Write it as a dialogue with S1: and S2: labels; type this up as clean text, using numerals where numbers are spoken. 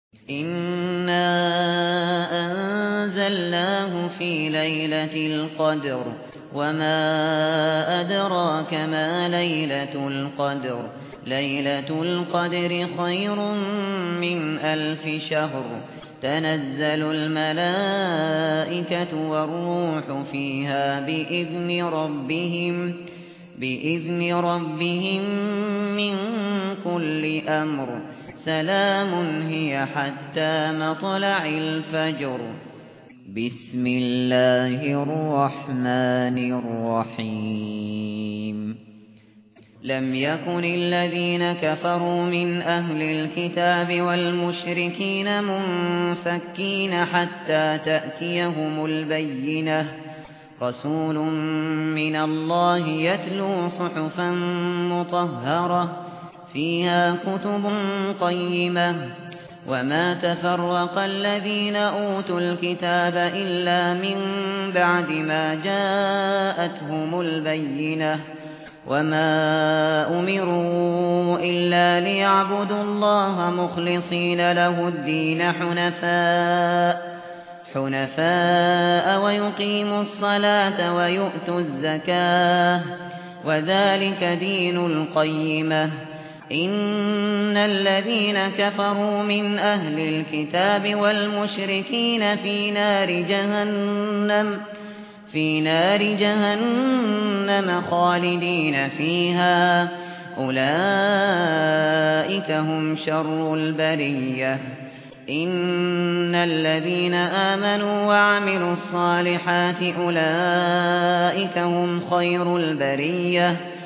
S1: إِنَّا أَنزَلْنَاهُ فِي لَيْلَةِ الْقَدْرِ وَمَا أَدْرَاكَ مَا لَيْلَةُ الْقَدْرِ لَيْلَةُ الْقَدْرِ خَيْرٌ مِّنْ أَلْفِ شَهْرٍ تَنَزَّلُ الْمَلَائِكَةُ وَالرُّوحُ فِيهَا بِإِذْنِ رَبِّهِم مِّن كُلِّ أَمْرٍ سَلَامٌ هِيَ حَتَّىٰ مَطْلَعِ الْفَجْرِ بسم الله الرحمن الرحيم لم يكن الذين كفروا من أهل الكتاب والمشركين منفكين حتى تأتيهم البينة رسول من الله يتلو صحفا مطهرة فيها كتب قيمة وما تفرق الذين أوتوا الكتاب إلا من بعد ما جاءتهم البينة وما أمروا إلا ليعبدوا الله مخلصين له الدين حنفاء ويقيموا الصلاة ويؤتوا الزكاة وذلك دين القيمة إن الذين كفروا من أهل الكتاب والمشركين في نار جهنم خالدين فيها أولئك هم شر البرية إن الذين آمنوا وعملوا الصالحات أولئك هم خير البرية